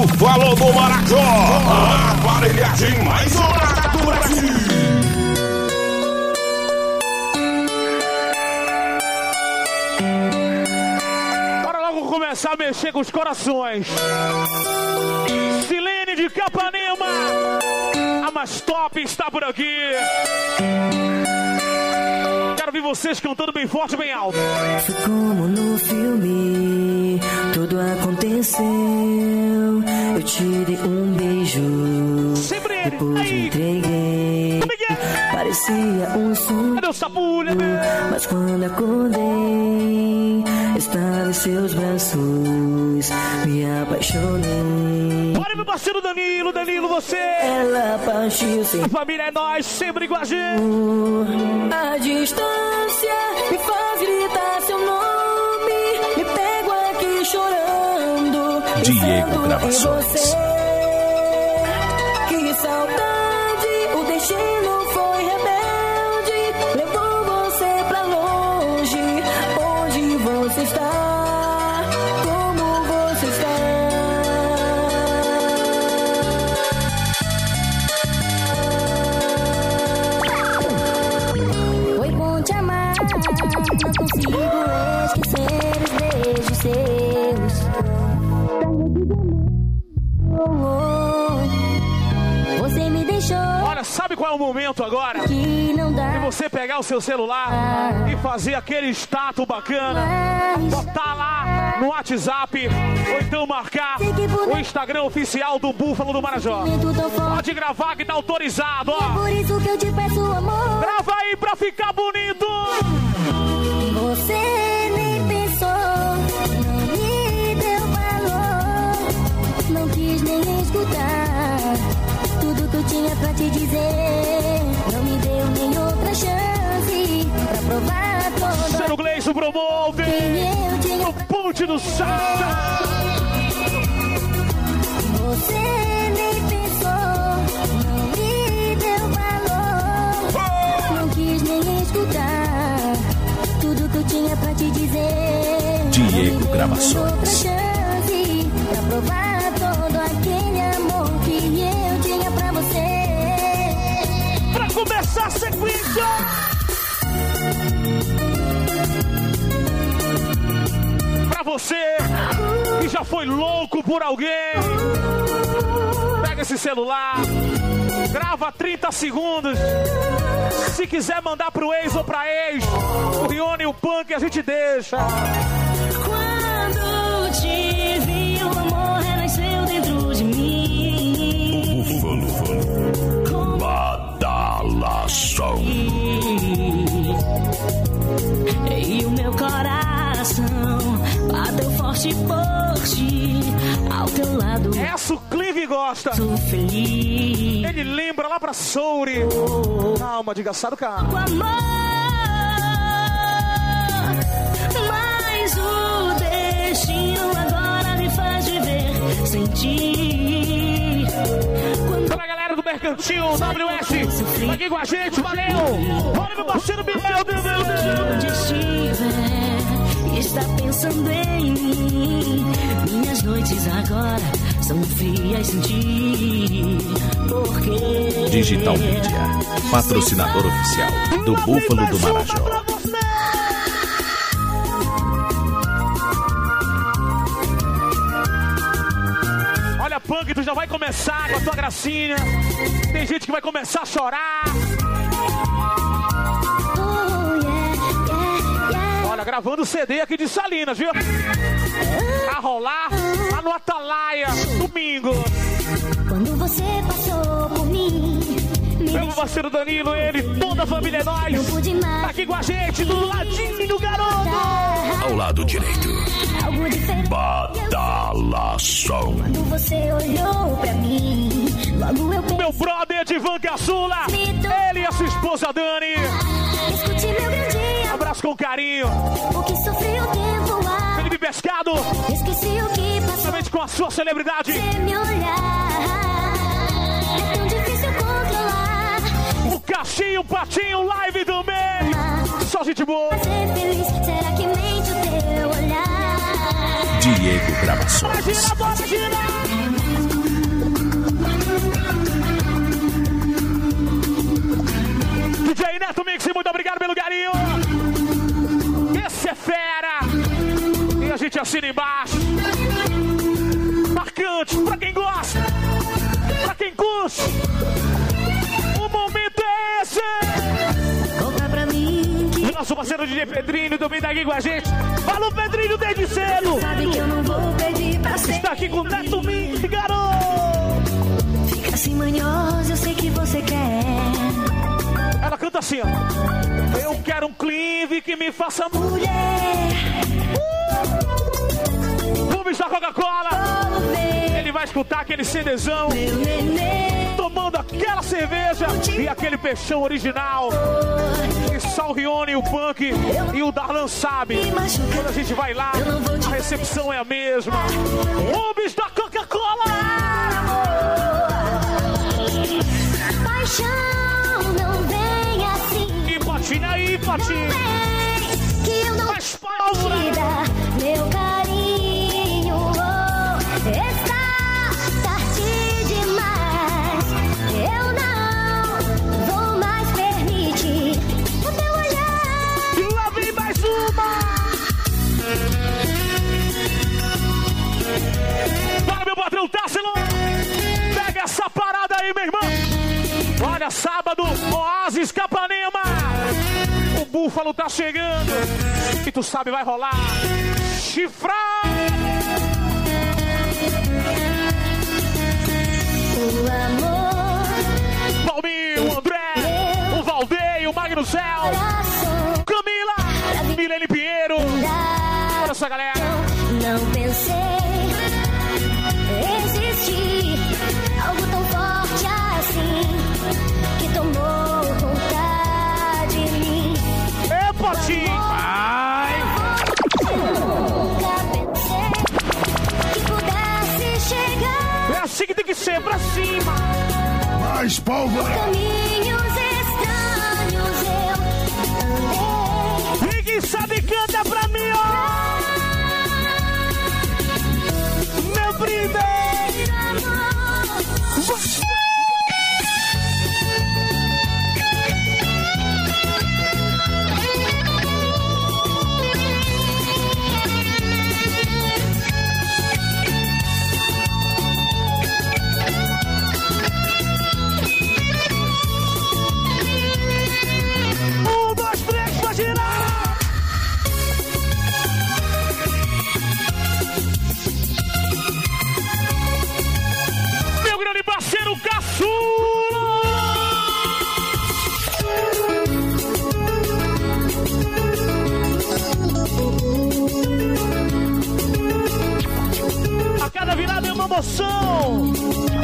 Búfalo do Marajó, a aparelhagem mais barata do Brasil. Bora logo começar a mexer com os corações. Silene de Capanema, a mais top está por aqui. Quero ver vocês cantando bem forte, bem alto. Foi como no filme, tudo aconteceu. Eu te dei um beijo, sempre ele. depois Aí. entreguei. Parecia um sonho. Cadê o Sapulha? Mas quando acordei, estava em seus braços, me apaixonei. Olha meu parceiro Danilo, Danilo, você. Ela partiu sem A família é nós, sempre com a gente. a distância, me faz gritar seu nome. Me pego aqui chorando, Diego pensando em Gravações. você. Que saudade, o destino foi rebelde, levou você pra longe. Onde você está? Como você está? Foi bom te amar, não consigo esquecer os beijos seus. Você me deixou. Olha, sabe qual é o momento agora? Que não dá. É você pegar o seu celular e fazer aquele status bacana, botar lá no WhatsApp, ou então marcar o Instagram oficial do Búfalo do Marajó. Pode gravar que tá autorizado, ó. Por isso que eu te peço amor. Grava aí pra ficar bonito. Você nem pensou, não me deu valor, não quis nem escutar tudo que eu tinha pra te dizer. Não me deu nem outra chance pra provar todo Sendo Gleison promove quem eu tinha. no Ponte do Sal. Você nem pensou, não me deu valor, não quis nem escutar tudo que eu tinha pra te dizer. Diego Não me deu Gravações. nem outra chance pra provar todo aquele amor que eu tinha pra você. Pra começar a sequência. Pra você que já foi louco por alguém, pega esse celular, grava 30 segundos. Se quiser mandar pro ex ou pra ex, o Rione e o Punk a gente deixa. Quando te vi, o amor renasceu dentro de mim. Búfalo Badalação. E o meu coração bateu forte por ti. Ao teu lado Essa o Clive gosta. sou feliz. Ele lembra lá pra Souri. Calma, diga assado, calma. O amor, mas o destino agora me faz viver sem ti. Pra galera do Mercantil, WS, tá aqui com a gente, valeu! Olha meu parceiro Biel, Onde estiver, está pensando em mim. Minhas noites agora são frias sem ti. Porque Digital Media, patrocinador oficial do Búfalo do Marajó. Olha, Punk, tu já vai começar com a tua gracinha. Tem gente que vai começar a chorar. Olha, gravando CD aqui de Salinas, viu? A rolar lá no Atalaia, domingo. Quando você passou por mim, me Meu parceiro Danilo, ele, toda a família é nós. não pude mais Tá aqui com a gente, do ladinho do garoto. dar Ao lado direito, algo diferente. Badalação. Quando você olhou pra mim, logo eu Meu brother Edivan Caçula, ele e a sua esposa Dani. escute meu grandinho, Abraço com carinho. o que sofri o tempo lá. Felipe Pescado, Esqueci o que passou, juntamente com a sua celebridade. você me olhar. É tão difícil controlar. O Caixinho, o Patinho, live também. Só gente boa. Ser feliz, será que mente o teu olhar? Diego Bora Gravações. girar, bora girar. DJ Neto Mix, muito obrigado pelo carinho. Esse é fera. E a gente assina embaixo. Marcante, pra quem gosta, pra quem curte. O momento é esse. Conta pra mim que Nosso parceiro DJ Pedrinho também tá aqui com a gente. Falou, Pedrinho, desde cedo. sabe que eu não vou pedir pra ser. Está aqui com o Neto Mix, garoto. Fica assim manhosa, eu sei que você quer. Ela canta assim, ó. Eu quero um clive que me faça Mulher, Rubens da Coca-Cola. vou ver Ele vai escutar aquele CDzão, meu neném. tomando aquela cerveja e aquele peixão original. E só o Rione, o Punk e o Darlan sabe. Quando a gente vai lá, a recepção é a mesma. Rubens da Coca-Cola. Paixão, não vem assim. E patina aí, patina. Vem, que eu não Faz vou pálvora. te dar meu carinho. Oh, está tarde demais. Eu não vou mais permitir o teu olhar. E lá vem mais uma. Para, meu patrão Tássilo. Pega essa parada aí, meu irmão. Olha, sábado, Oasis Capanema. O Búfalo tá chegando. E tu sabe, vai rolar. Chifrado. O amor, Palminho, o André, o Valdeio, o Magno Céu, coração, Camila, Milene Pinheiro. Olha essa galera. não pensei existir algo tão forte assim que tomou conta de mim. É, Potinho. Vai. Nunca pensei que pudesse chegar É assim que tem que ser, pra cima. Mais pólvora. caminhos estranhos eu andei. E quem sabe canta pra mim, ó. Meu primeiro Amor, dois, três, pra girar. Meu grande parceiro Caçula. A cada virada é uma emoção.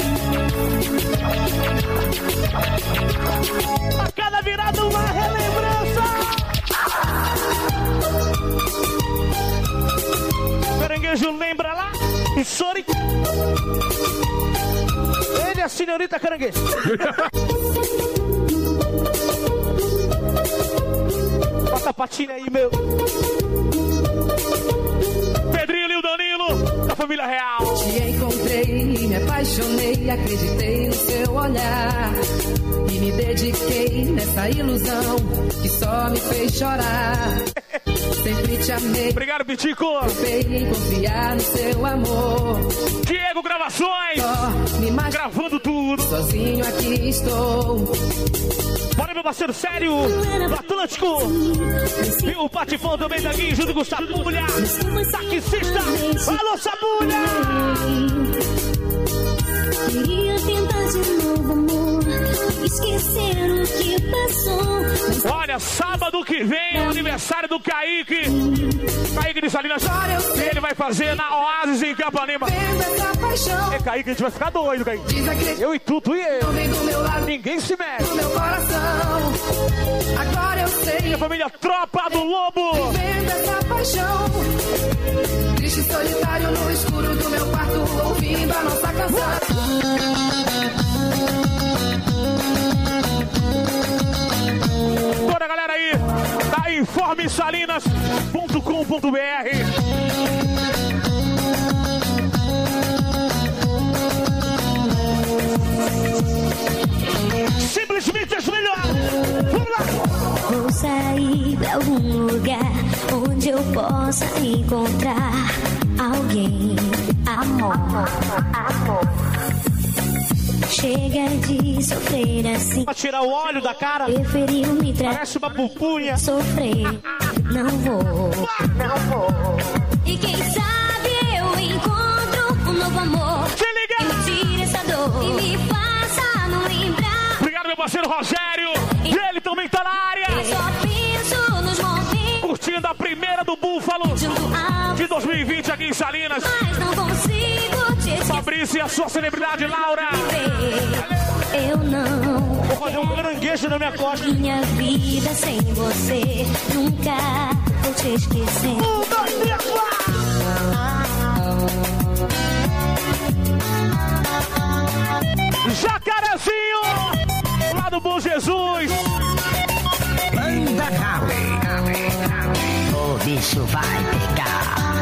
A cada virada uma relembrança. Caranguejo lembra lá? E Sori. Ele é a senhorita Caranguejo. Bota a patinha aí, meu. Pedrinho e o Danilo, da família real. Te encontrei, me apaixonei, acreditei no seu olhar e me dediquei nessa ilusão que só me fez chorar. Sempre te amei, Obrigado, Pitico. preocupei em confiar no seu amor. Diego Gravações, Só me imagino gravando tudo. sozinho aqui estou. Bora, meu parceiro sério, do Atlântico. E o Patifão também tá aqui, junto com o Sabulha. Taxista, alô, Sabulha. queria tentar de novo, amor. Esquecer o que passou. Olha, sábado que vem é o aniversário do Kaique. Kaique de Salinas. Ele vai fazer na Oasis em Capanema. Vendo essa paixão, É, Kaique, a gente vai ficar doido, Kaique. desacredito, Eu e tu e eu. vem do meu lado, Ninguém se mexe. do meu coração. Agora eu sei. Minha família Tropa do Lobo. Vendo essa paixão, triste e solitário no escuro do meu quarto, ouvindo a nossa canção. Toda a galera aí da informesalinas.com.br. Simplesmente as melhores. Vamos lá. algum lugar onde eu possa encontrar alguém. Amor. Chega de sofrer assim. Pra tirar o óleo da cara. Preferiu me tratar. Parece uma pupunha. Sofrer. Não vou. E quem sabe eu encontro um novo amor. Se liga! E me tire essa dor. E me faça não lembrar. Obrigado, meu parceiro Rogério. E ele também tá na área. Eu só penso nos momentos. Curtindo a primeira do Búfalo de 2020 aqui em Salinas. Mas não consigo te esquecer. Fabrício e a sua celebridade, Laura. Eu não. Vou fazer um caranguejo na minha costa. Minha vida sem você. Nunca vou te esquecer. 1, 2, 3, 4. Jacarezinho, lá do Bom Jesus. Banda Harley. O bicho vai pegar.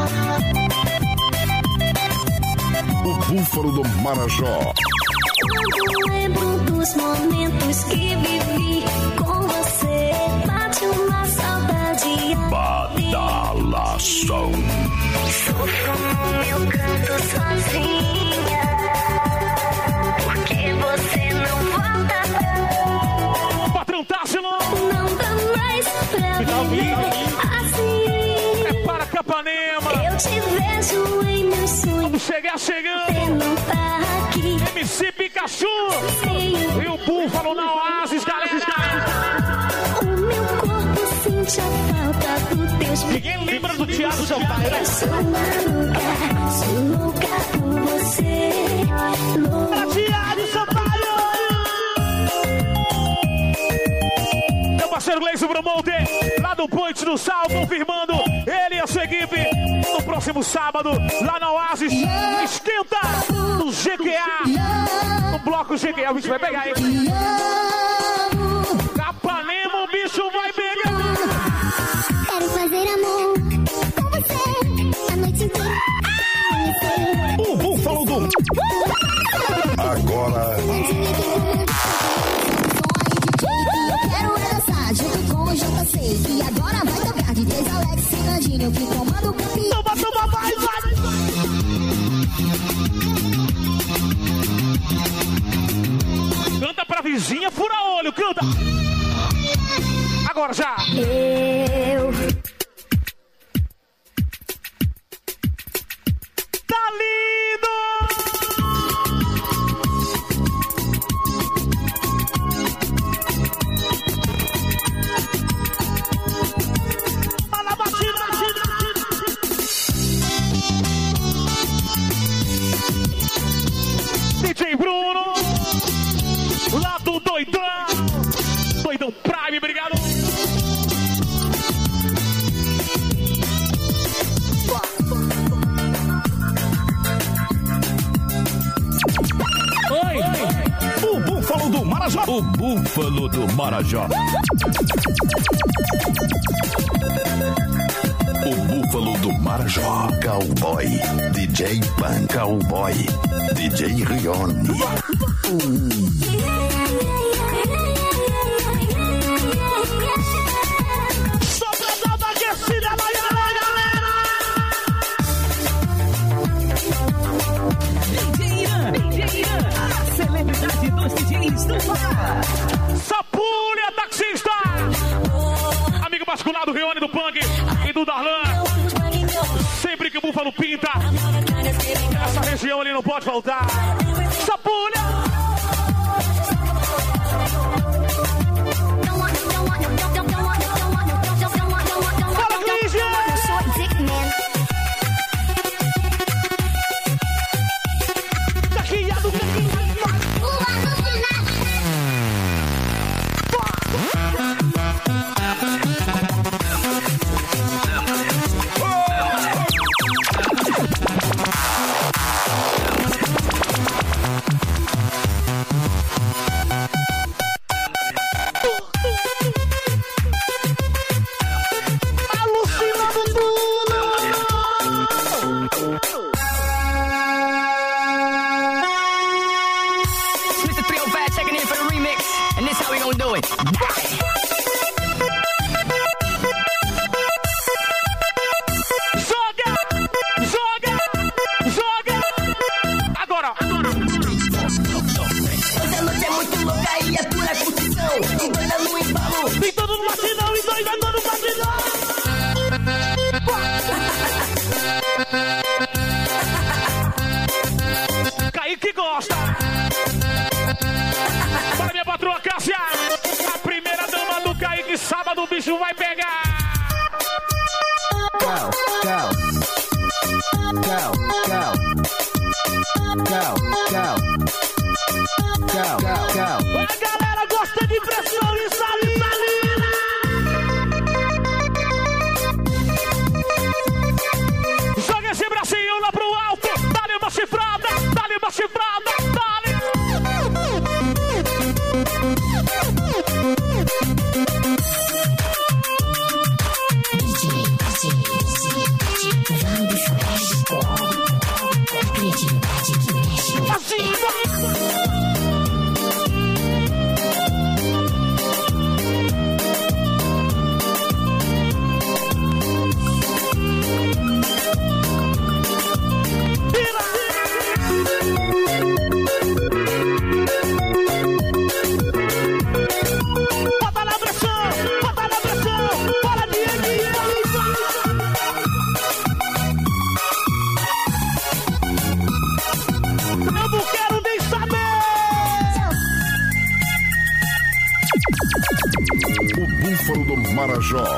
O Búfalo do Marajó. Quando lembro dos momentos que vivi com você, bate uma saudade. Badalação. Sofro no meu canto sozinha, porque você não volta pra mim. Patrão Tássilo. Não dá mais pra viver assim. É para Capanema. Eu te vejo em meus sonhos. Chegar chegando. Você não tá aqui. MC Pikachu. Sei. E o Búfalo na Oasis, galera. O meu corpo sente a falta dos teus beijos. Ninguém lembra do Thiago Sampaio, né? Eu sou louca por você. Louca. Thiago Sampaio! Meu parceiro Gleison Promoter, lá do Ponte do Sal, confirmando ele e a sua equipe no próximo sábado, lá na Oasis. Esquenta no GQA, no bloco GQA. O bicho vai pegar, hein? Capanema, o bicho vai pegar. Quero fazer amor com você a noite inteira. O Búfalo do... Agora... Quero dançar junto com o JC. E agora vai tocar de três Alex e Nandinho que comanda o campeão. Toma, vai! Canta pra vizinha, fura olho, canta! Agora já! Eu Tá lindo! Fala, batida! DJ Bruno, lá do Doidão Prime, obrigado! Oi! O Búfalo do Marajó. O Búfalo do Marajó. O Búfalo do Marajó. Cowboy. DJ Pan Cowboy. DJ Rione. Só pra dar uma aquecida na galera! DJ Irã, a celebridade dos DJs do Pará. Sapulha, taxista! Amigo masculado, Rione do Punk e do Darlan. Sempre que o Búfalo pinta, essa região ali não pode faltar. Sapulha! Fala, Clígia! Taquinha do o bicho vai pegar. Go, go. Go, go. Go, go. Go, go, go. A galera gosta de pressão e salina. Joga esse bracinho lá pro alto. Dá-lhe uma chifrada, dá-lhe uma chifrada, dá-lhe. Assim, bota na pressão, bora de eu não quero nem saber. O Búfalo do Marajó.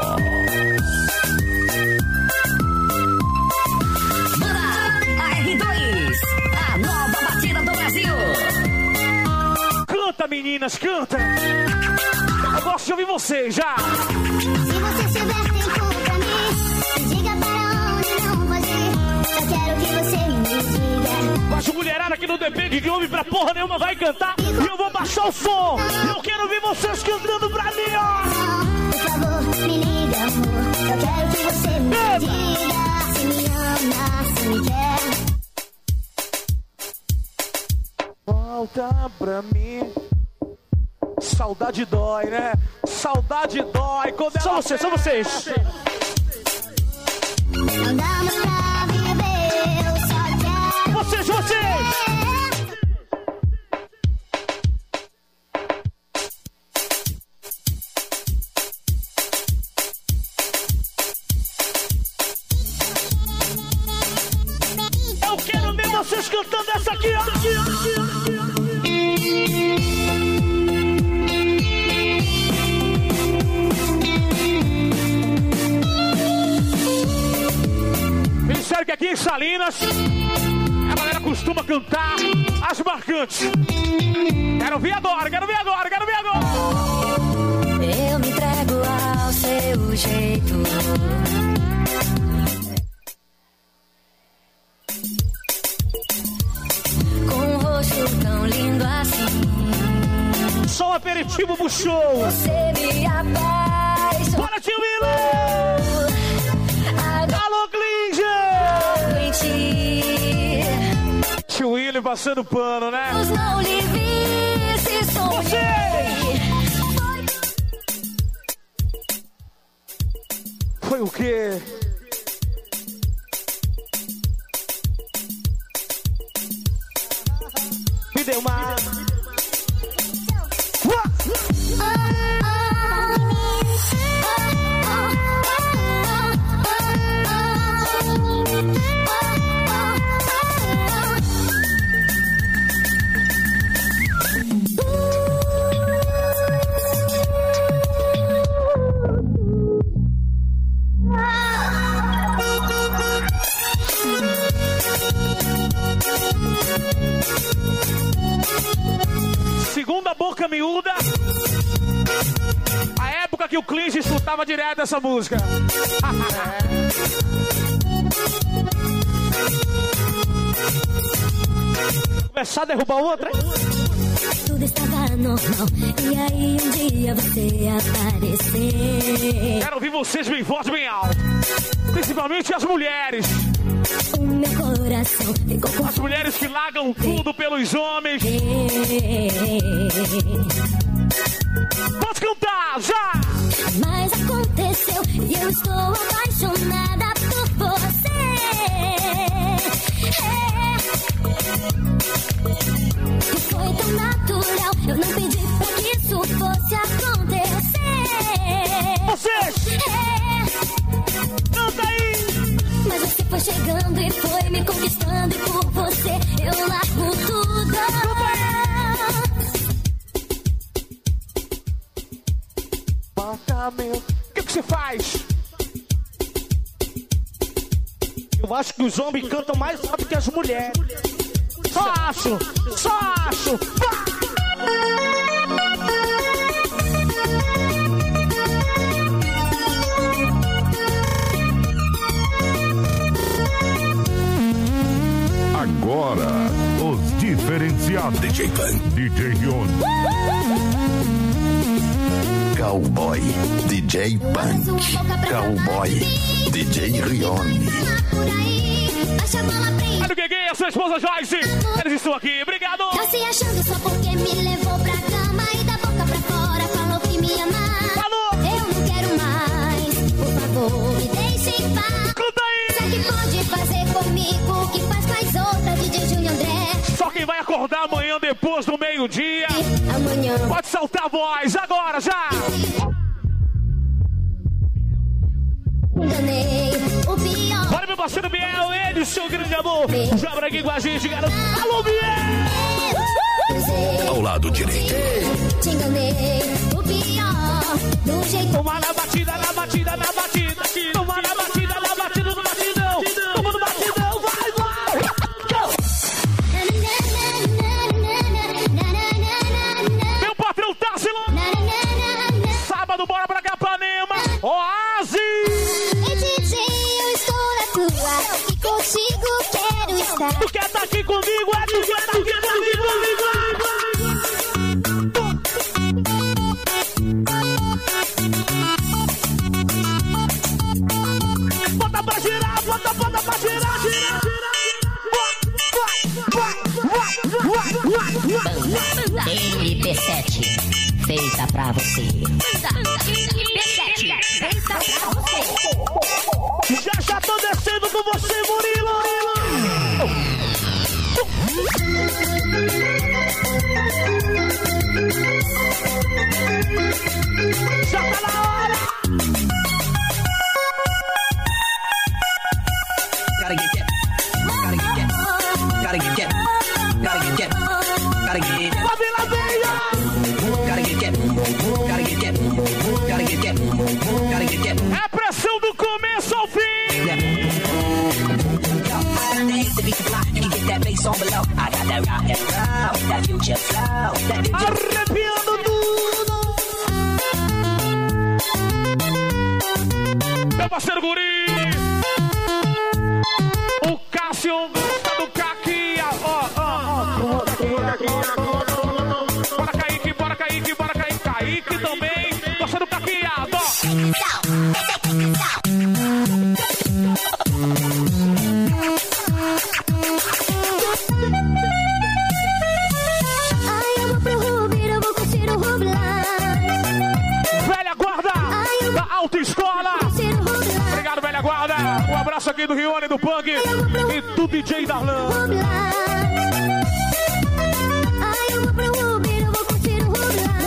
Bora, a R2, a nova batida do Brasil. Canta, meninas, canta. Eu gosto de ouvir vocês já. Se você souber tem tudo pra mim, diga para onde não fazer. Só quero que você me diga. Mas a mulherada que não depende de homem pra porra nenhuma vai cantar. E eu vou baixar o som. Eu quero ouvir vocês cantando pra mim, ó. Por favor, me liga, amor. Eu quero que você me diga. Se me ama, se me quer. Volta pra mim. Saudade dói, né? Saudade dói. Quando só vocês, só vocês. Não dá mais pra viver, eu só quero. Vocês. Eu quero ver vocês cantando essa aqui, ó. Sério que aqui em Salinas a galera costuma cantar as marcantes. Quero ver agora. Eu me entrego ao seu jeito. Com um rosto tão lindo assim. Só um aperitivo pro show. Você me apaixonou. Bora, tio William! Alô, Klinger! Tio William passando pano, né? Não lhe vi se sonhei. Foi o quê? Me deu uma... Segunda boca miúda. A época que o Klinger escutava direto essa música. Começar a derrubar outra, hein? Tudo estava normal. E aí um dia você apareceu. Quero ouvir vocês bem forte, bem alto. Principalmente as mulheres. O meu coração ficou com... As mulheres que largam tudo pelos homens. Pode cantar, já! Mas aconteceu e eu estou apaixonada por você. E foi tão natural, eu não pedi pra que isso fosse acontecer. Vocês! Canta aí! Mas você foi chegando e foi me conquistando, e por você eu largo tudo. Apartamento. acho que os homens cantam mais rápido que as mulheres. Só acho. Agora, os diferenciados. DJ Pan, DJ Rion. Cowboy, DJ Punk. Cowboy, DJ Rione. Olha o Guegue e a sua esposa Joyce. Eles estão aqui, obrigado. Não se achando só porque me levou pra cama e da boca pra fora falou que me ama. Falou. Eu não quero mais, por favor, me deixe em paz. Conta aí. Sabe que pode fazer comigo o que faz com as outras, DJ Júnior André. Só quem vai acordar amanhã depois do meio-dia. Amanhã. Pode soltar a voz, agora, já. Enganei o pior. Olha meu parceiro Biel, ele, seu grande amor. Já por aqui com a gente, garoto. Alô, Biel! Ao lado direito. Te enganei o pior. Do jeito. Toma na batida, na batida, na batida. Toma na batida, na batida, no batidão. Toma no batidão, vai, vai. Meu patrão Tássilo. Sábado, bora pra Capanema. Oásis. E contigo quero estar. Tu quer tá aqui comigo, é? Tu quer tá aqui comigo, bota pra girar, bota pra girar, girar. MP7 feita pra você. MP7 feita pra você. Já tô descendo com você, Murilo. Já tá na hora. Gotta get get. Gotta get get. Gotta get get. Gotta get get. Gotta get get. Lá vem, lá veia. Gotta get get. Gotta get get. Gotta get get. Gotta get get. É a pressão do começo ao fim. Arrepiando tudo. Meu parceiro Guri. O Cássio gosta do Caquia. Bora Kaique, bora Kaique, bora Kaique. Kaique também gosta do Caquia. Ai, eu vou pro Rubir, eu vou curtir o Rublar. Velha guarda da autoescola. Obrigado, velha guarda. Um abraço aqui do Rione, do Punk e do DJ Darlan. Ai, eu vou pro Rubir, eu vou curtir o Rublar.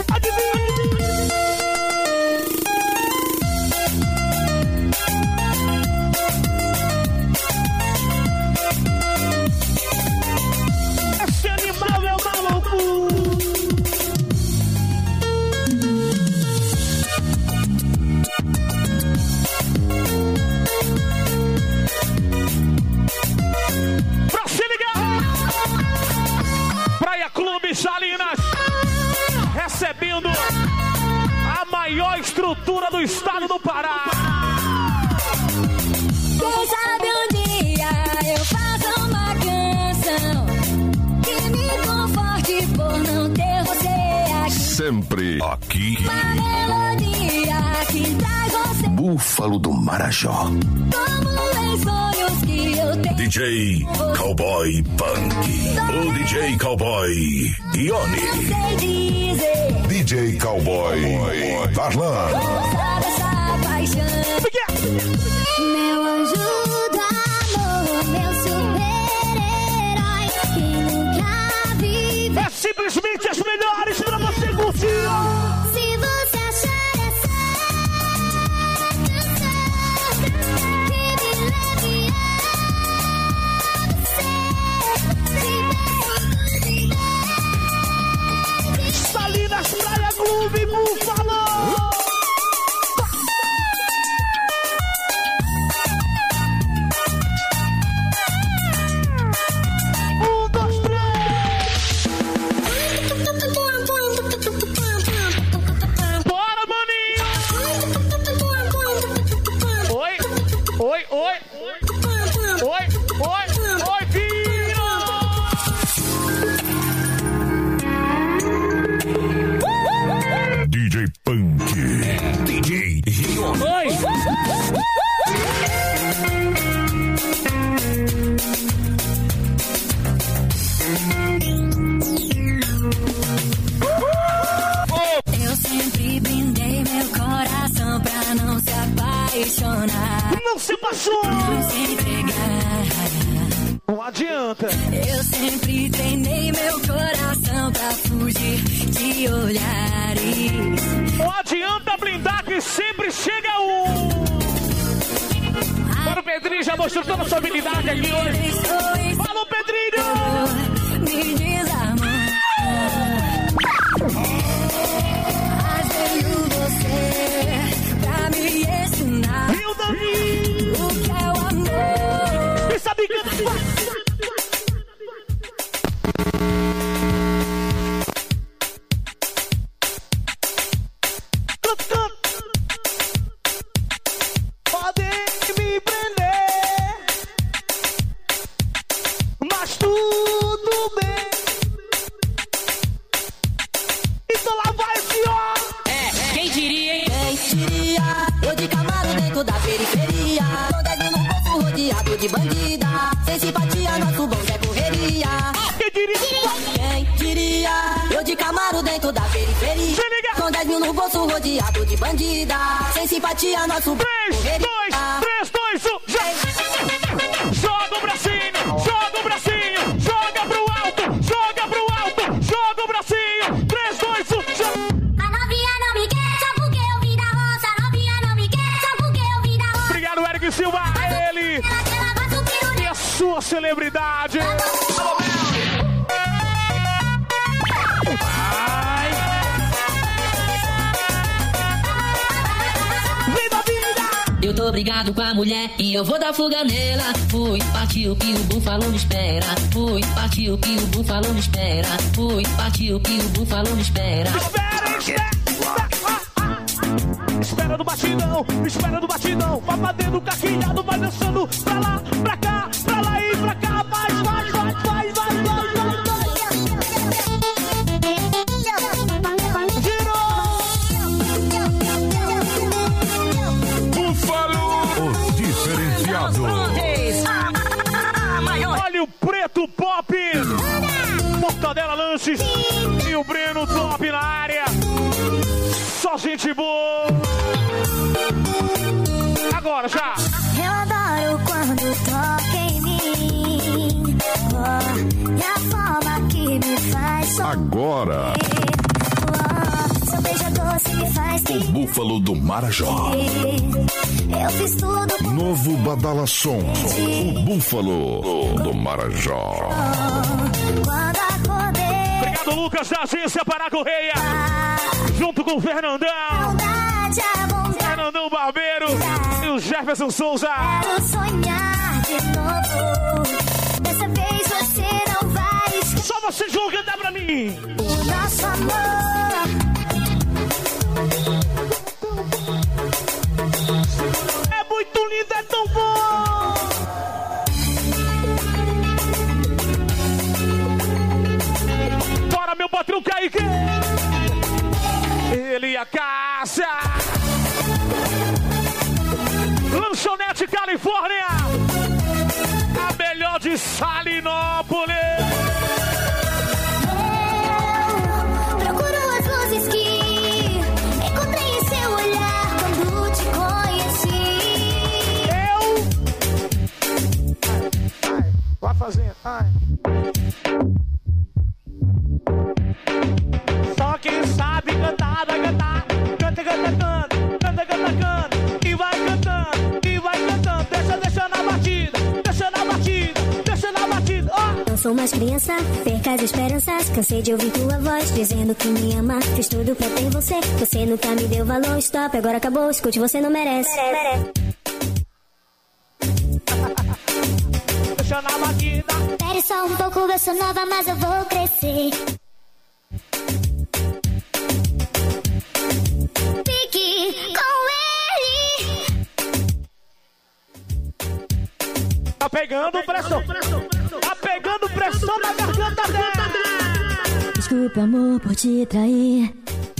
Esse animal é uma loucura. Pra se ligar, Praia Clube Salinas, recebendo a maior estrutura do estado do Pará. Quem sabe um dia eu faço uma canção que me conforte por não ter você aqui. Sempre aqui. Uma melodia que traz você Búfalo do Marajó. como em sonhos que eu tenho. DJ Cowboy Punk. O DJ Cowboy Ione. Não sei dizer DJ Cowboy Darlan. força dessa paixão. Meu anjo do amor, meu super-herói que nunca vive. É simplesmente as melhores pra você curtir. Se você achar essa canção que me leve a você, Salinas, Praia Clube, Búfalo. Não adianta. Eu sempre treinei meu coração pra fugir de olhares. Não adianta blindar que sempre chega um. Para o Pedrinho, já mostrou toda a sua habilidade aqui hoje. Fala, Pedrinho! Me desarmou. Mas veio você pra me ensinar Rio Davi! o que é o amor. E sabe que de bandida, sem simpatia, nosso bom é correria. Quem diria? Eu de Camaro dentro da periferia. Com 10 mil no bolso, rodeado de bandida, sem simpatia, nosso bom é correria. 3, 2, 1, joga o bracinho, joga o bracinho, joga pro alto, joga pro alto, joga o bracinho. 3, 2, 1, joga. A novinha não me quer, só porque eu vim da roça. A novinha não me quer, só porque eu vim da roça. Obrigado, Eric Silva, ele e a sua celebridade. Eu tô brigado com a mulher e eu vou dar fuga nela. Fui, partiu que o búfalo me espera. Fui, partiu que o búfalo me espera. Fui, partiu que o búfalo me espera. Espera do batidão, espera do batidão. Vai pra dentro do caquilhado, vai dançando pra lá, pra cá, pra lá e pra cá. Vai. Olha o Preto Pop, Mortadela Lanches e o Breno Top na área. Só gente boa. Agora já. Eu adoro quando toca em mim. E a forma que me faz sorrir. Agora. Seu beijo doce me faz O Búfalo do Marajó. Eu fiz tudo por Novo Badalação. O Búfalo do Marajó. quando acordei. Obrigado, Lucas, da agência Pará Correia. Junto com o Fernandão. Fernandão Barbeiro e o Jefferson Souza. Quero sonhar de novo. Dessa vez você não vai esquecer. Só você julga, dá pra mim. O nosso amor. É muito lindo, é tão bom. Bora, meu patrão Kaique. Ele e a Cássia. Lanchonete Califórnia. A melhor de Salinópolis. Procuro as luzes que encontrei em seu olhar quando te conheci. Vai fazendo. Só quem sabe cantar vai cantar. Canta. E vai cantando. Deixa na batida. Não sou mais criança, perca as esperanças. Cansei de ouvir tua voz dizendo que me ama. Fiz tudo pra ter você. Você nunca me deu valor. Stop, agora acabou. Escute, você não merece. Deixa na batida. Espere só um pouco, eu sou nova, mas eu vou crescer. Fique com ele. Tá pegando pressão. Tá pegando pressão na garganta dela. Desculpa, amor, por te trair.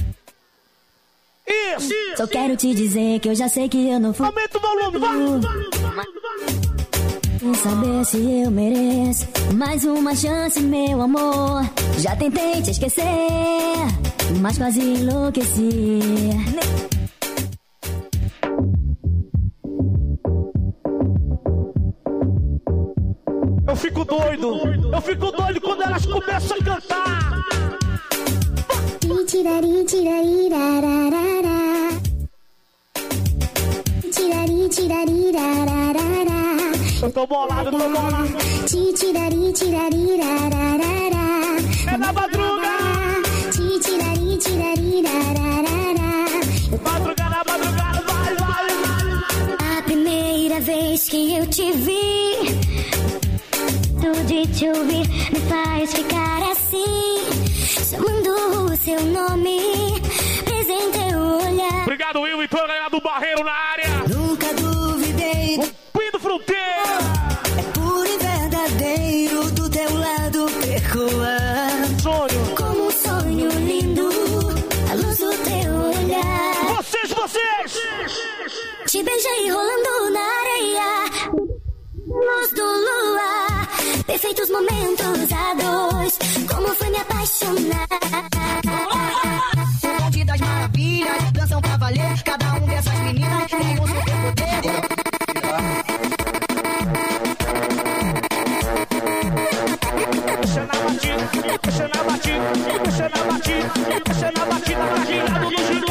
Isso. Só quero te dizer que eu já sei que eu não fui. Aumenta o volume, vai. Sem saber se eu mereço mais uma chance, meu amor. Já tentei te esquecer, mas quase enlouqueci. Eu fico doido. Eu fico doido quando elas começam a cantar. Tirari, tirari, rararara. Tirari, tirari, rararara. Eu tô bolado, tô bolado. Tirari, tirari, rararara. É na madruga. Tirari, tirari, rararara. Madruga na madrugada, vai, vai. A primeira vez que eu te vi, tudo de te ouvir me faz ficar assim, chamando o seu nome, presente eu olhar. Obrigado, Will, então, galera do Barreiro na área. Nunca duvidei. O Pinto Fronteira. É puro e verdadeiro, do teu lado percoar. Sonho. Como um sonho lindo, a luz do teu olhar. Vocês. Te beijei rolando na areia, luz do luar, perfeitos momentos a dois, como foi me apaixonar. Cidade das maravilhas, dançam pra valer, cada um dessas meninas tem um superpoder. Deixa na batida, deixa na batida, deixa na batida, deixa na batida, tá girado no giro,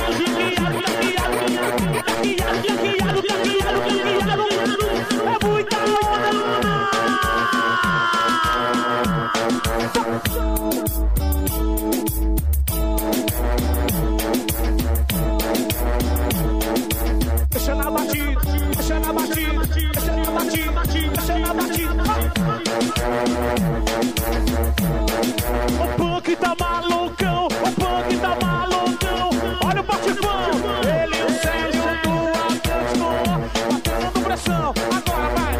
é muita onda. Deixa na batida, deixa na batida, deixa na batida, deixa na batida. O punk tá malucão, o punk tá malucão. Olha o participão, ele e o Célio do Atlântico, batendo pressão. Agora vai.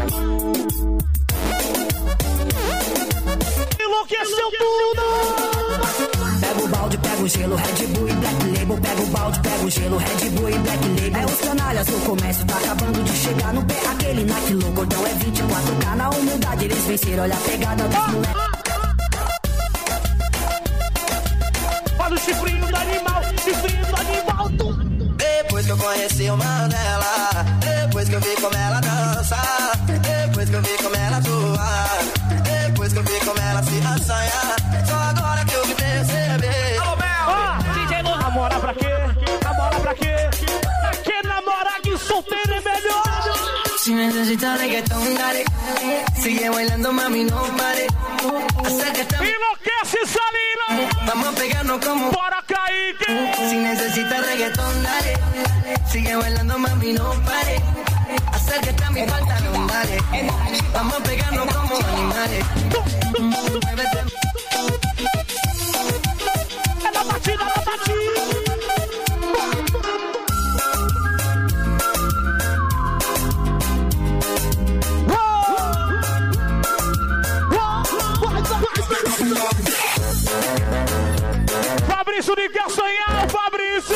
Enlouqueceu tudo. Pega o balde, pega o gelo, Red Bull e Black Label. Pega o balde, pega o gelo, Red Bull e Black Label. É os canalhas, o comércio tá acabando de chegar no pé. Aquele Nike Logo, então é 24K. Na humildade eles venceram, olha a pegada dos moleques. Olha o chifrinho do animal, chifrinho do animal. Depois que eu conheci o Mandela, depois que eu vi como ela dança, depois que eu vi como ela atua, depois que eu vi como ela se assanha, só agora que eu me percebi. DJ Lu, namorar pra quê? Namorar pra quê? Pra que namorar que solteiro é melhor? Si necesitas reggaetón, dale. Sigue bailando, mami, no pare. Acércate. Enlouquece, Salina. Vamos pegando como. Bora, Kaique. Si necesitas reggaetón, dale. Sigue bailando, mami, no pare. Acércate a mi pantalón, dale. Vamos pegando como animales. É na batida, na batida. Fabrício de Castanhal, Fabrício.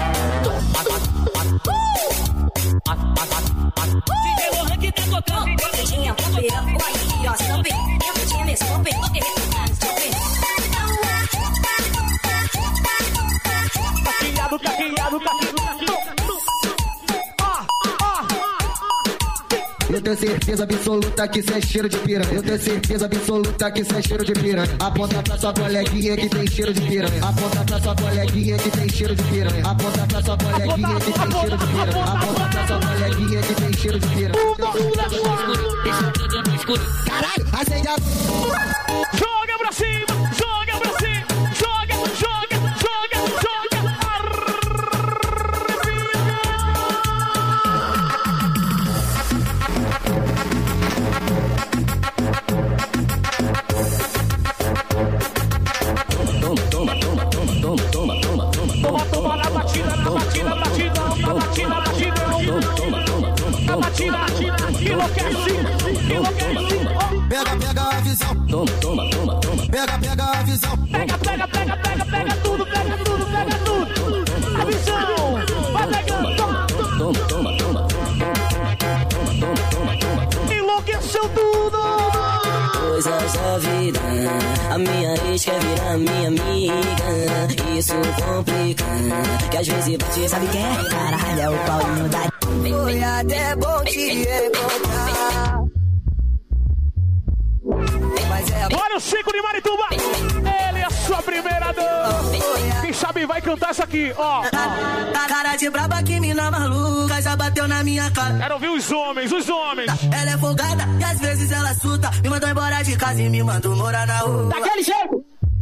DJ Lohan que tá tocando. Beijinha, popeira, aí, ó, stamp. Beijinha, stamp. Caquinhado, caquinhado, caquinhado. Eu tenho certeza absoluta que cê é cheiro de piranha. Eu tenho certeza absoluta que cê é cheiro de piranha. Aponta pra sua coleguinha que tem cheiro de piranha. Aponta pra sua coleguinha que tem cheiro de piranha. Aponta pra sua coleguinha que tem cheiro de piranha. Aponta pra sua coleguinha que tem cheiro de piranha. Caralho, acende a... Joga pra cima, joga pra cima. Joga, joga, joga, joga. Toma na batida, na batida, na batida, na batida, na batida. Na batida, enlouquece, enlouquece. Pega a visão. Pega a visão. Pega tudo, pega tudo, pega tudo. A visão, vai pegando. Enlouqueceu tudo. Coisas da vida, a minha ex quer virar minha amiga. Isso complica, que às vezes você sabe quem é? Caralho, é o Paulinho da... Foi até bom te encontrar. Mano Chico de Marituba. Ele é sua primeira dor. Quem sabe vai cantar isso aqui, ó. Cara de braba que mina maluca já bateu na minha cara. Quero ouvir os homens, os homens. Ela é folgada e às vezes ela suta. Me mandou embora de casa e me mandou morar na rua. Daquele jeito.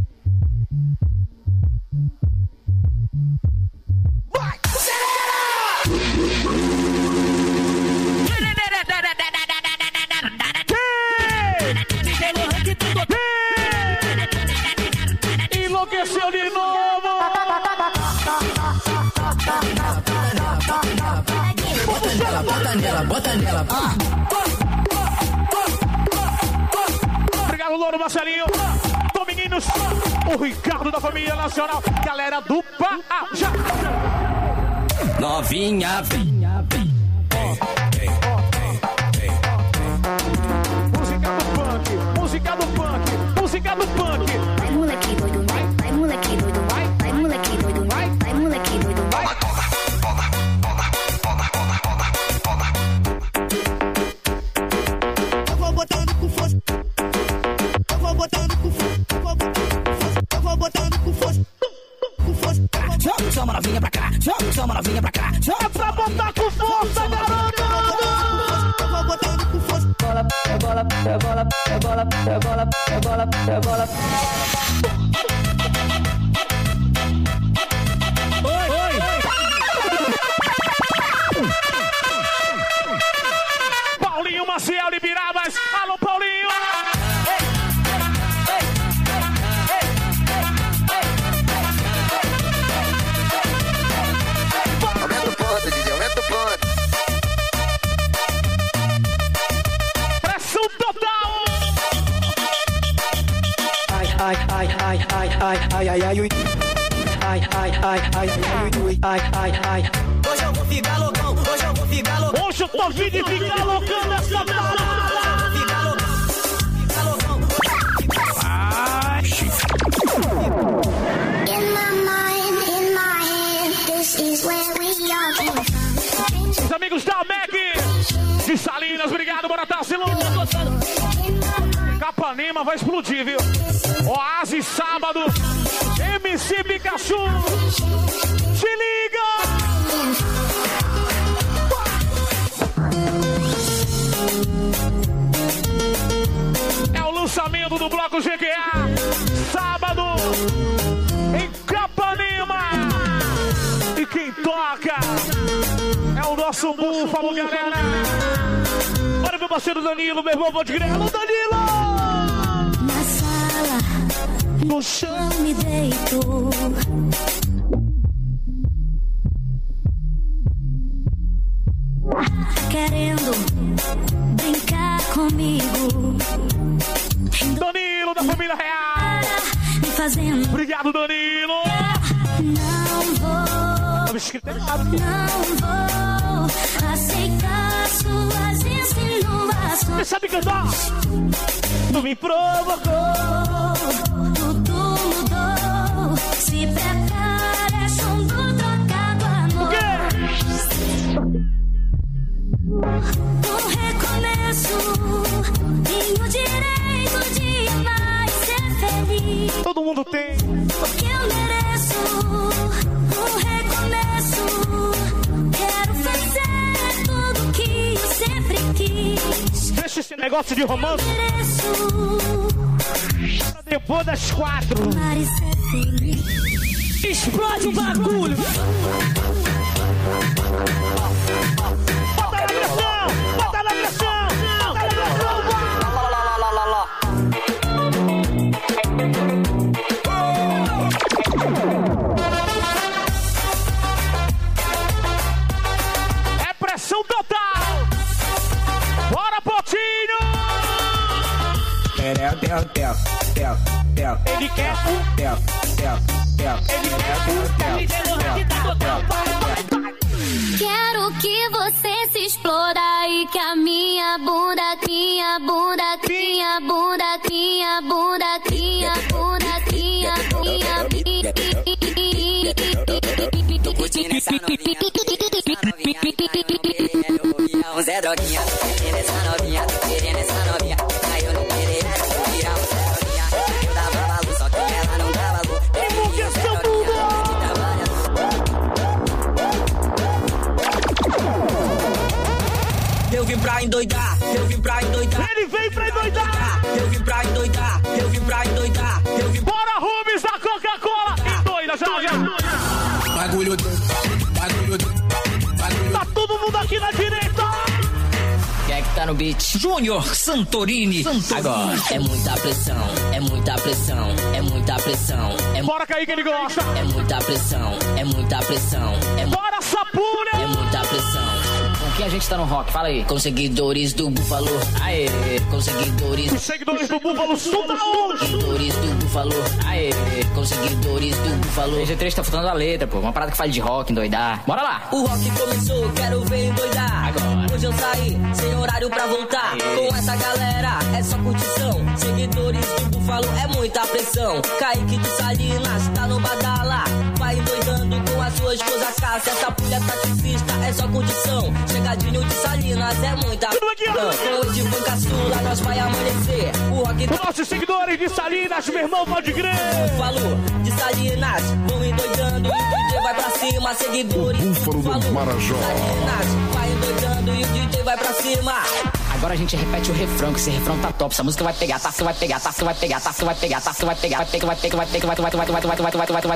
Vai! Enlouqueceu de novo. Bota nela. Obrigado, Louro Marcelinho. Tom Meninos, o Ricardo da Família Nacional. Galera do Paajá. Novinha, vem. Música do punk. Vai, moleque doido, vai, moleque doido, vai, moleque doido, vai, moleque doido, vai. Eu vou botando com força. Eu vou botando com força. Eu vou botando com força. Com força. Chama novinha pra cá. Chama novinha pra cá. É pra botar com força, garoto. Eu vou botando com força. Bola. Oi. Paulinho Maciel de Birabas. Alô, Paulinho. Aumenta o ponto, DJ, aumenta o ponto. Pressão total. Ai. Hoje eu vou ficar loucão. Hoje eu tô vindo e ficar loucão nessa parada. Ficar loucão. In my hand, this is where we all came from. Os amigos da MEC de Salinas, obrigado, bora Tarsilo. Capanema vai explodir, viu? Oasis sábado, MC Pikachu. Se liga! É o lançamento do Bloco GQA, sábado, em Capanema. E quem toca é o nosso Búfalo, galera. Olha meu parceiro Danilo, meu irmão, vou de grelo, Danilo! Na sala, no chão me deito. Querendo brincar comigo. Danilo da Família Real. Me fazendo. Obrigado, Danilo. Não vou aceitar suas insinuações. Você sabe cantar? Tu me provocou. Tudo mudou. Se prepara, é chumbo trocado, amor. Um recomeço. Tenho o direito de amar e ser feliz. Todo mundo tem. Porque eu mereço um recomeço. Quero fazer tudo que eu sempre quis. Deixa esse negócio de romance pra depois das 4. Explode o bagulho. Bota na pressão! Bota na pressão! Bota na pressão! É pressão total! Bora, Potinho! Ele quer Quero que você se exploda e que a minha bunda, cria bunda, cria bunda, cria bunda, cria bunda, cria bunda. Tô curtindo essa novinha, um Zé Droguinha, querendo essa novinha, aí eu não queria virar um Zé Droguinha. Tá todo mundo aqui na direita. Quem é que tá no beat? Júnior Santorini. Agora é muita pressão, é muita pressão, é muita pressão. Bora cair que ele gosta. É muita pressão, é muita pressão. Bora, Sapura! É muita pressão. Com quem a gente tá no rock? Fala aí. Com seguidores do Búfalo. Aê, com seguidores. Os seguidores do Búfalo Sul da onde? Seguidores do Búfalo. Aê, com seguidores do Búfalo. O G3 tá faltando a letra, pô. Uma parada que fala de rock, endoidar. Bora lá. O rock começou, quero ver endoidar. Agora. Hoje eu saí, sem horário pra voltar. Com essa galera, é só curtição. Seguidores do Búfalo, é muita pressão. Kaique de Salinas, tá no badala. Vai endoidando com as suas coisas caça. Essa pulha taxista, é só curtição. Chegadinho de Salinas, é muita pressão. Com o de Caçula, nós vai amanhecer. O rock... Nossos seguidores de Salinas, meu irmão, pode crer. Búfalo de Salinas, vão endoidando. E o DJ vai pra cima, seguidores. O Búfalo do Marajó. Salinas, vai endoidando e o DJ vai pra cima. Agora a gente repete o refrão, que esse refrão tá top. Essa música vai pegar, tá? Você vai pegar, tá? Você vai pegar, tá? Você vai pegar, tá? Você vai pegar, vai pegar, vai pegar, vai pegar, vai pegar, vai pegar, vai pegar, vai pegar, vai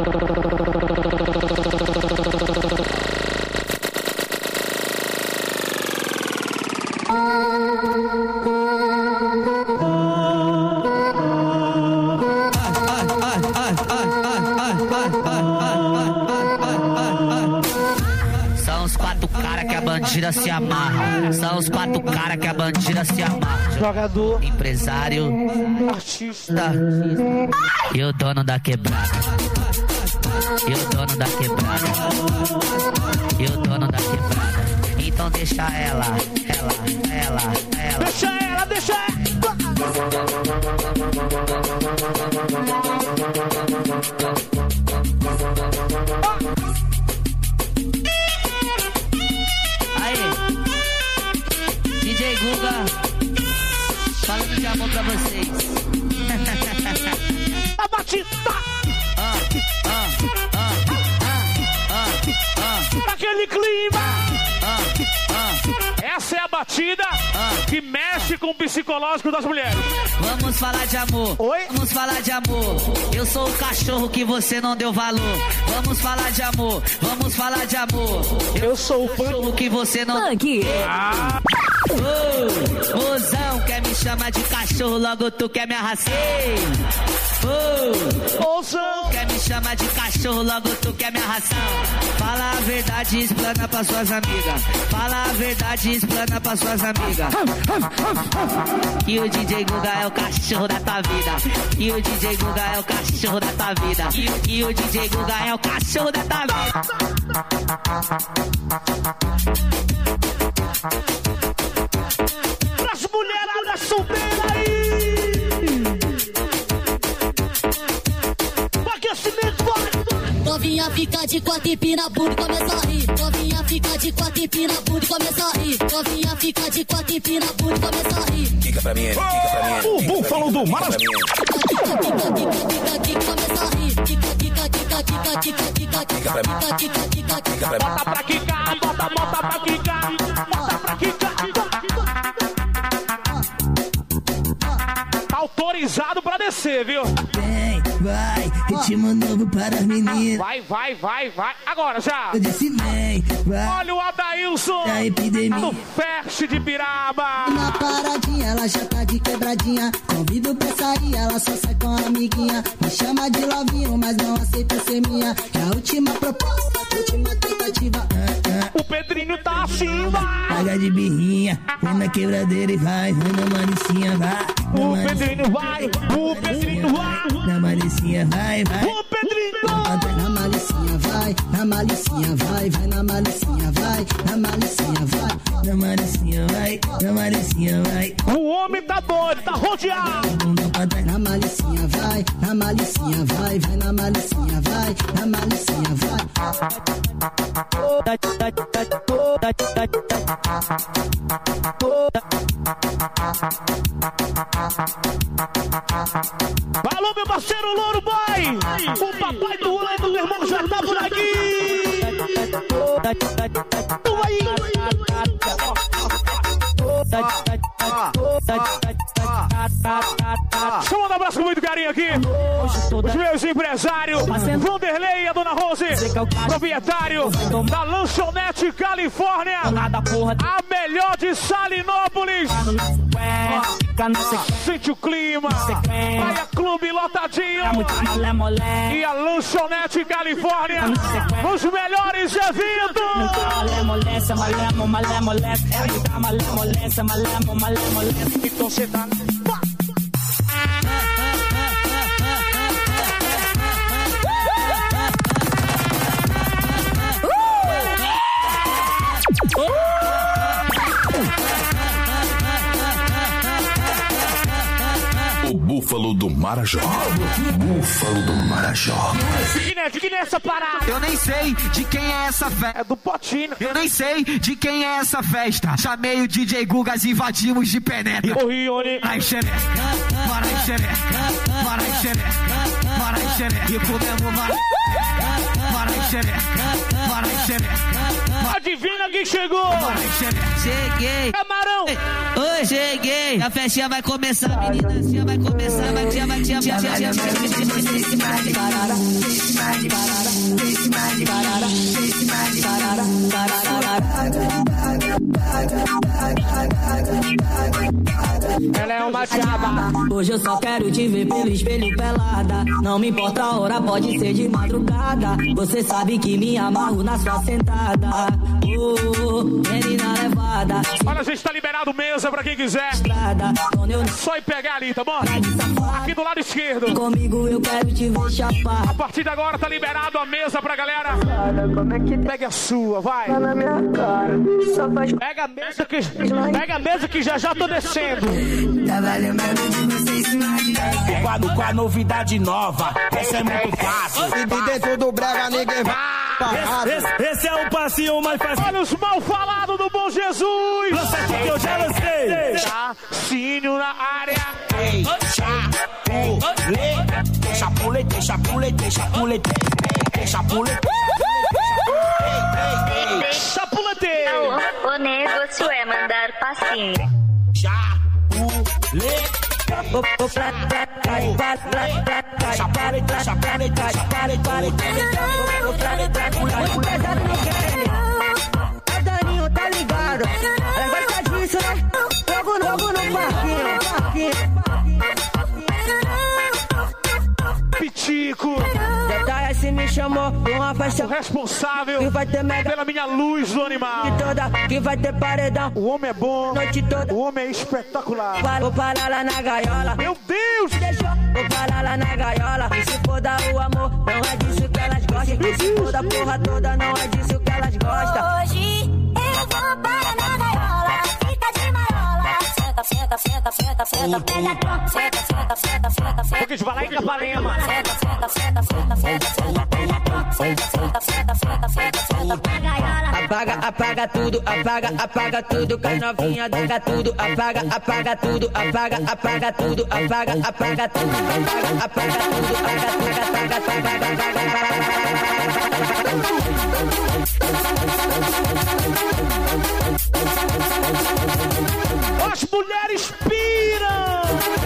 São os 4 caras que a bandida se amarra. São os 4 caras que a bandida se amarra. Jogador, empresário, artista e o dono da quebrada. E o dono da quebrada. E o dono da quebrada. Então deixa ela. Deixa ela, deixa ela. Aí, DJ Guga, falando de amor pra vocês. A batida. Aquele clima. Essa é a batida que mexe com o psicológico das mulheres. Vamos falar de amor. Oi? Vamos falar de amor. Eu sou o cachorro que você não deu valor. Vamos falar de amor. Vamos falar de amor. Eu sou o cachorro que você não... Mozão quer me chamar de cachorro, logo tu quer me arrastar. Mozão quer me chamar de cachorro, logo tu quer me arrastar. Fala a verdade e explana pra suas amigas. Fala a verdade e explana pra suas amigas. E o DJ Guga é o cachorro da tua vida. E o DJ Guga é o cachorro da tua vida. E o DJ Guga é o cachorro da tua vida. Pras mulheradas solteiras aí. Aquecimento, vai. Novinha fica de 4 e pina bunda e começa a rir. Novinha fica de 4 e pina bunda e começa a rir. Novinha fica de 4 e pina bunda e começa a rir. Fica pra mim, fica pra mim. O Búfalo do Marajó. Bota pra quicar, bota pra quicar, bota pra quicar. Tá autorizado pra descer, viu? Vem, vai, ritmo novo para as meninas. Vai. Agora já. Eu disse vem, vai. Olha o Adailson. A epidemia. No Fest de Piraba. Na paradinha, ela já tá de quebradinha. Convido pra sair, ela só sai com a amiguinha. Me chama de lovinho, mas não aceita ser minha. É a última proposta, última tentativa. O Pedrinho tá assim, vai. Paga de birrinha, vai na quebradeira e vai na manicinha, vai. O Pedrinho vai, o Pedrinho vai. Na malicinha, vai. O Pedrinho na malicinha, vai. Na malicinha, vai na malicinha, vai. Na malicinha, vai. Na malicinha, vai. Na malicinha, vai. O homem tá doido, tá rodeado. Na malicinha, vai. Na malicinha, vai. Vai na malicinha, vai. Na malicinha, vai. Alô, meu parceiro Louro Boy. O papai do ano, meu irmão, já tá por aqui. Tamo aí. Só um abraço com muito carinho. carinho aqui. Os meus empresários, Vanderlei e a Dona Rose, proprietário da Lanchonete Califórnia, a melhor de Salinópolis. Sente o clima, Praia Clube lotadinho e a Lanchonete Califórnia, os melhores eventos. Então você tá... O Búfalo do Marajó. Búfalo do Marajó. Que nessa parada? Eu nem sei de quem é essa festa. É do Potinho. Eu nem sei de quem é essa festa. Chamei o DJ Gugas e invadimos de penetra. Ô Rione. Vai xereca, para xereca, para xereca, para xereca. E comemos para xereca, para xereca. Adivinha quem chegou? Cheguei. Camarão. Oi, cheguei. A festinha vai começar, menina. Já vai começar, vai. Ela é uma chava. Hoje eu só quero te ver pelo espelho pelada. Não me importa a hora, pode ser de madrugada. Você sabe que me amarro na sua sentada. Menina levada. Olha, a gente tá liberado mesa pra quem quiser. Só ir pegar ali, tá bom? Aqui do lado esquerdo. Comigo eu quero te ver chapar. A partir de agora tá liberado a mesa pra galera. Pega a sua, vai. Pega a mesa que já tô descendo. Com a novidade nova, essa é muito fácil. E dentro do brega ninguém vai parar. Esse é o passinho mais fácil. Olha os mal falados do Bom Jesus. Lança aqui que eu já lancei. Chacinho na área. Chapuleteio. O negócio é mandar passinho. A Daninho tá ligado. Ela gosta disso, né? Logo no parquinho. Pitico. JS me chamou pra uma festa. O responsável que vai ter mega pela minha luz do animal. Que vai ter paredão. O homem é bom. Noite toda. O homem é espetacular. Vou parar lá na gaiola. Meu Deus! Vou parar lá na gaiola. E se for dar o amor, não é disso que elas gostam. E se for da porra toda, não é disso que elas gostam. Hoje eu vou parar na gaiola. Fica de marola. Senta, pega tronco. Senta. Porque de vai lá em Capalema. Apaga tudo, apaga tudo, que a novinha daga tudo, apaga tudo, apaga tudo, apaga tudo, As mulheres piram!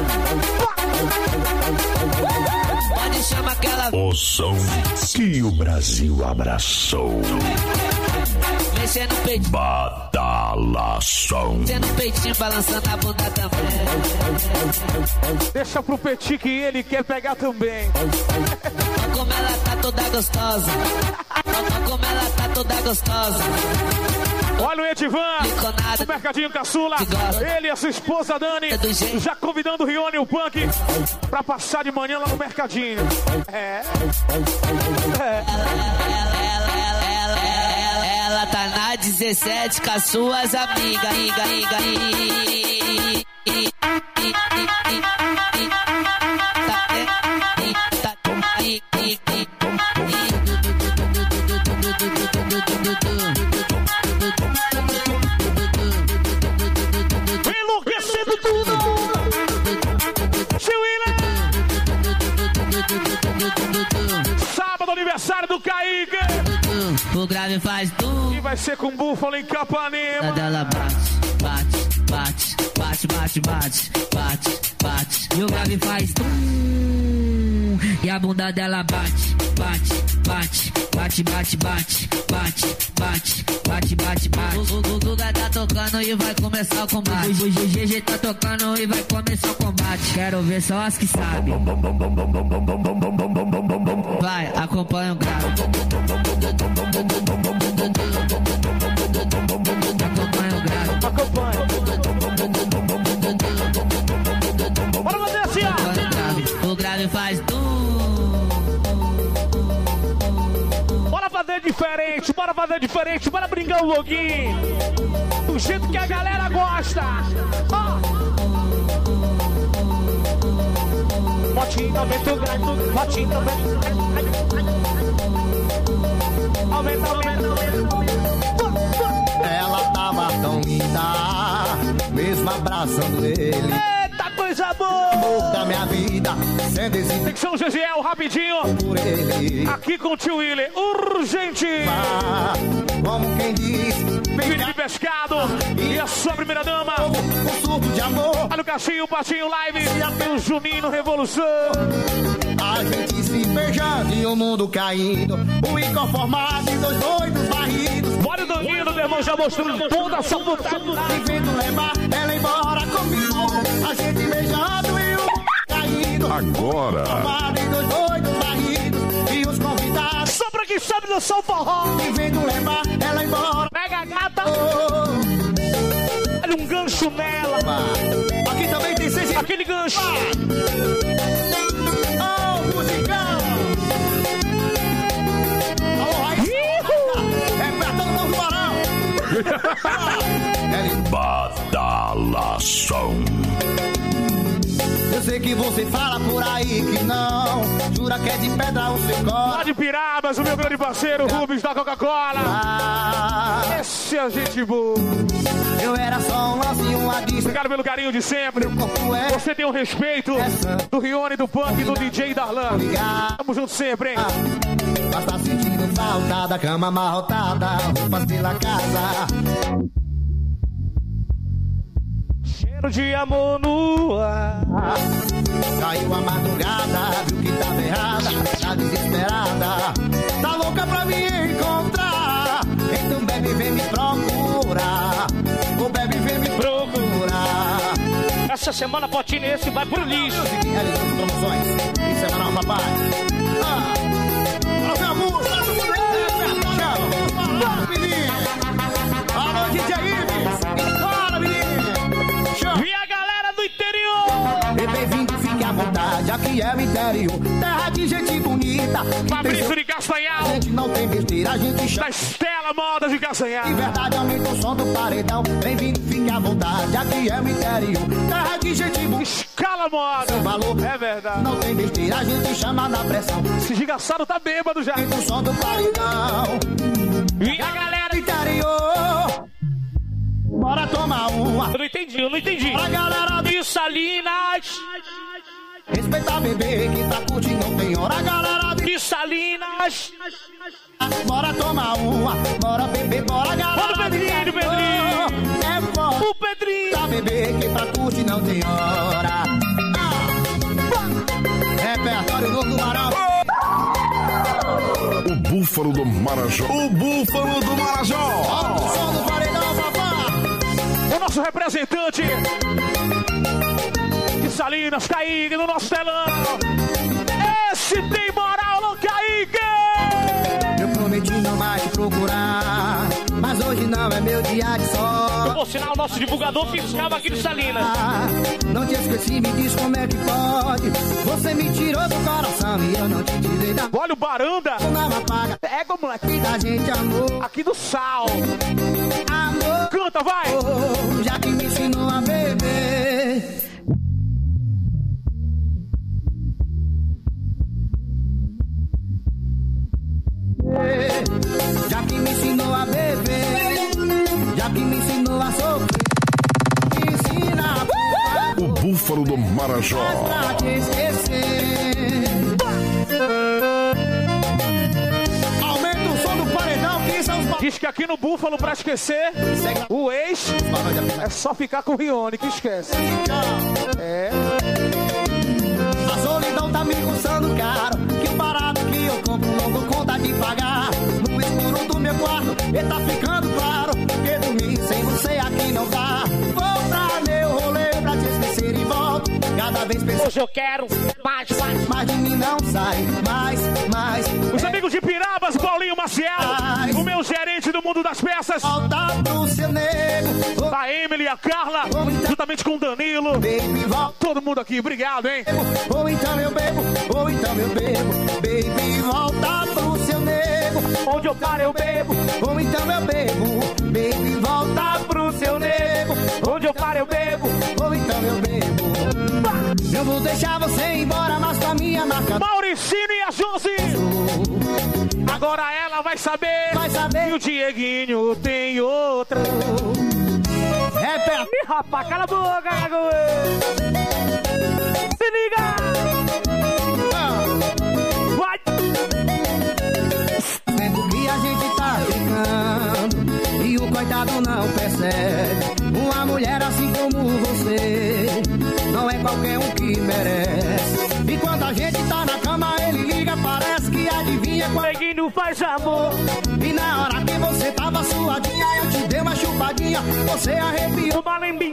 Pode chamar aquela O som que o Brasil abraçou. mexendo no peitinho, Badalação. mexendo no peitinho, balançando a bunda também. Deixa pro Petit que ele quer pegar também. Olha como ela tá toda gostosa. Olha como ela tá toda gostosa. Olha o Edivan, do Mercadinho Caçula. Ele e a sua esposa Dani, já convidando o Rione e o Punk pra passar de manhã lá no Mercadinho. Ela tá na 17 com as suas amigas. Enlouquecendo tudo! Sábado, aniversário do Kaique! O grave faz tudo. E vai ser com Búfalo em Capanema. Ela bate, bate, bate, bate, bate, bate, bate, bate. E o grave faz tum. E a bunda dela bate, bate, bate, bate, bate, bate, bate, bate, bate, bate, bate. O Guga tá tocando e vai começar o combate. O GG tá tocando e vai começar o combate. Quero ver só as que sabem. Vai, acompanha o grave. Acompanha o grave. Acompanha. Bora fazer assim, ó. O grave faz tum. Bora fazer diferente, bora fazer diferente, bora brincar um pouquinho. Do jeito que a galera gosta. Botinho, aumenta o grave, botinho, aumenta. Aumenta, aumenta, aumenta. Ela tava tão linda, mesmo abraçando ele. Eita, coisa boa! Amor da minha vida, sendo esse Secção GGL, rapidinho. por ele. Aqui com o tio Willy, urgente. Como quem diz, Filho de pescado e a sua primeira dama. um surto de amor. Olha o Caixinho, o Patinho Live e o Juninho Revolução. A gente se beijando e o mundo caindo. O inconformado e dois doidos varridos. Olha o Danilo, meu irmão, já mostrando toda a sua vontade. Vivendo levar ela embora comigo. A gente beijando e o mundo caindo. Agora. Inconformado e dois doidos varridos. E os convidados. Só pra quem sabe dançar o forró. Vivendo levar ela embora. Pega a gata. Olha um gancho nela. Aqui também tem seis. Aquele gancho. Musicão! Alô, Raiz! Repertando o novo Barão! Badalação. Eu sei que você fala por aí que não. Jura que é de pedra o seu corpo. Lá de Pirabas, o meu grande parceiro Rubens da Coca-Cola. Esse é a gente boa. Eu era só um lance e um adiço. Obrigado pelo carinho de sempre. Você tem o respeito do Rione, do Punk e do DJ Darlan. Tamo junto sempre, hein? Mas tá sentindo falta da cama amarrotada, roupas pela casa. Cheiro de amor no ar. Caiu a madrugada, viu que tava errada, tá desesperada. Tá louca pra me encontrar. Então bebe, vem me procurar. O bebe, vem me procurar. Essa semana, Potinho, esse vai pro lixo. Realizando promoções. Em semanal, papai. Olha a música. Bora, menino. Alô, DJ Ives. Bora, menino. E a galera do interior. E bem-vindo, fique à vontade. Aqui é o interior. Terra de gente bonita. Fabrício de Castanhal. A gente não tem besteira, a gente chama. Da Estela Modas de Castanhal. De verdade, aumenta o som do paredão. Bem-vindo, fique à vontade. Aqui é o interior. Terra de gente bonita. Escala Moda. Sem valor. É verdade. Não tem besteira, a gente chama na pressão. Esse gigaçado tá bêbado já. Aumenta o som do paredão. E a galera do interior. Bora tomar uma. Eu não entendi, eu não entendi. A galera de Salinas. Respeita bebê que tá curtindo, não tem hora. A galera de Salinas. Bora tomar uma, bora beber, bora galera. Bora o Pedrinho, Pedrinho. É foda. O Pedrinho. Tá bebê que tá curtindo, não tem hora. Repertório novo do Marão. O Búfalo do Marajó. O Búfalo do Marajó. Alto som do paredão, papá. O nosso representante de Salinas, Kaique, no nosso telão. Esse tem moral, não, Kaique! Eu prometi não mais te procurar, mas hoje não é meu dia de sorte. Por sinal, o nosso divulgador fiscal aqui de Salinas. Não te esqueci, me diz como é que pode. Você me tirou do coração e eu não te tirei da... Olha o Baranda. Não apaga. Pega o moleque da gente, amor. Aqui do Sal. Amor. Canta, vai. Já que me ensinou a beber. Já que me ensinou a beber, já que me ensinou a sofrer, me ensina o Búfalo do Marajó. Pra te esquecer. Aumenta o som do paredão, que são os... Diz que aqui no Búfalo, pra esquecer o ex, é só ficar com o Rione, que esquece. É. E tá ficando claro que dormir sem você aqui não dá. Vou pra meu rolê pra te esquecer e volto. Cada vez penso. Hoje eu quero mais. Mas de mim não sai mais. Os amigos de Pirabas, Paulinho Maciel, o meu gerente do mundo das peças. Volta pro seu nego. A Emily, a Carla, juntamente com o Danilo. Baby, todo mundo aqui, obrigado, hein? Ou então eu bebo. Baby, volta pro seu nego. Onde eu paro eu bebo. Ou então eu bebo. Baby, volta pro seu nego. Onde eu paro eu bebo. Ou então eu bebo. Eu vou deixar você ir embora, mas com a minha marca. Mauricinho e a Josi. Agora ela vai saber que o Dieguinho tem outra. Repete. Ih, rapaz, cala a boca, se liga. Vai. Tempo que a gente tá ficando e o coitado não percebe. Uma mulher assim como você não é qualquer um que merece. E quando a gente tá na cama, ele liga, parece que adivinha quando Neguinho faz amor. E na hora que você tava suadinha, eu te dei uma chupadinha, você arrepiou.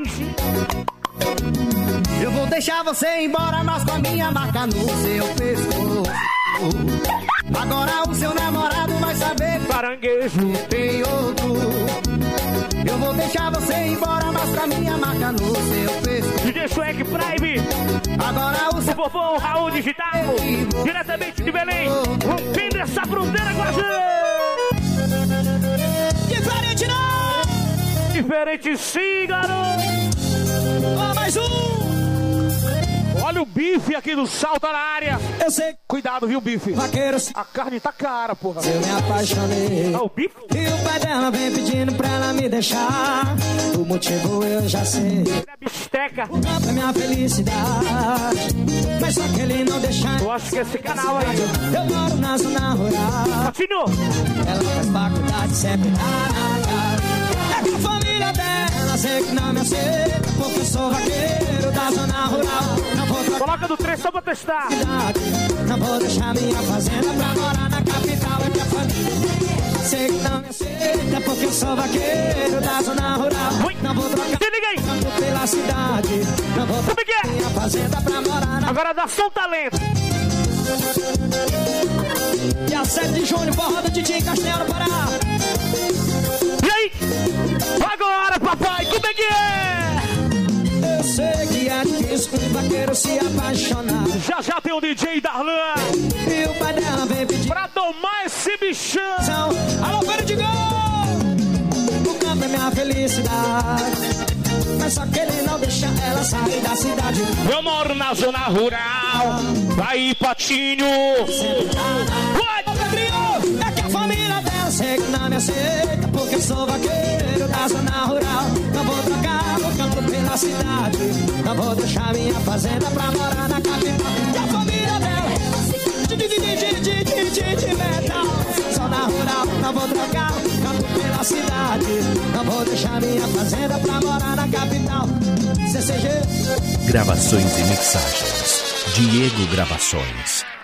Eu vou deixar você ir embora, mas com a minha marca no seu pescoço. Agora o seu namorado vai saber, caranguejo tem outro. Eu vou deixar você ir embora, mas com a minha marca no seu pescoço. DJ Swag Prime. Agora o seu vovô Raul Digital, diretamente de Belém, rompendo essa fronteira com a gente. Diferente não! Diferente sim, garoto. Ó, mais um! Olha o bife aqui do Sal, tá na área. Eu sei. Cuidado, viu, bife? Vaqueiros. A carne tá cara, porra. Eu me apaixonei. Ah, o bife? E o pai dela vem pedindo pra ela me deixar. O motivo eu já sei. É bisteca. O campo é minha felicidade. Mas só que ele não deixa. Eu acho que esse canal aí. Eu moro na zona rural. Continua. Ela faz faculdade sempre na. É com a família dela, sei que não me aceita. Porque eu sou vaqueiro da zona rural. Coloca do 3 só pra testar. Não vou deixar minha fazenda pra morar na capital. É minha família. Sei que não me aceita porque eu sou vaqueiro da zona rural. Não vou trocar campo pela cidade. Não vou trocar minha fazenda pra morar na. Agora dá som talento. Dia 7 de junho, forró do Didi Castelo, Pará. E aí? Agora, papai, como é que é? Eu sei que é difícil um vaqueiro se apaixonar. Já tem o DJ Darlan. E o pai dela vem pedir pra domar esse bichão. Alô, Pedro de Gol! O campo é minha felicidade. Mas só que ele não deixa ela sair da cidade. Eu moro na zona rural. Aí, Patinho. Vai, Pedrinho! É que a família dela sei que não me aceita. Porque eu sou vaqueiro da zona rural. Não vou trocar o campo pela cidade. Não vou deixar minha fazenda pra morar na capital. E a família dela de metal. Zona rural, não vou trocar o campo pela cidade. Não vou deixar minha fazenda pra morar na capital. CCG. Gravações e mixagens. Diego Gravações.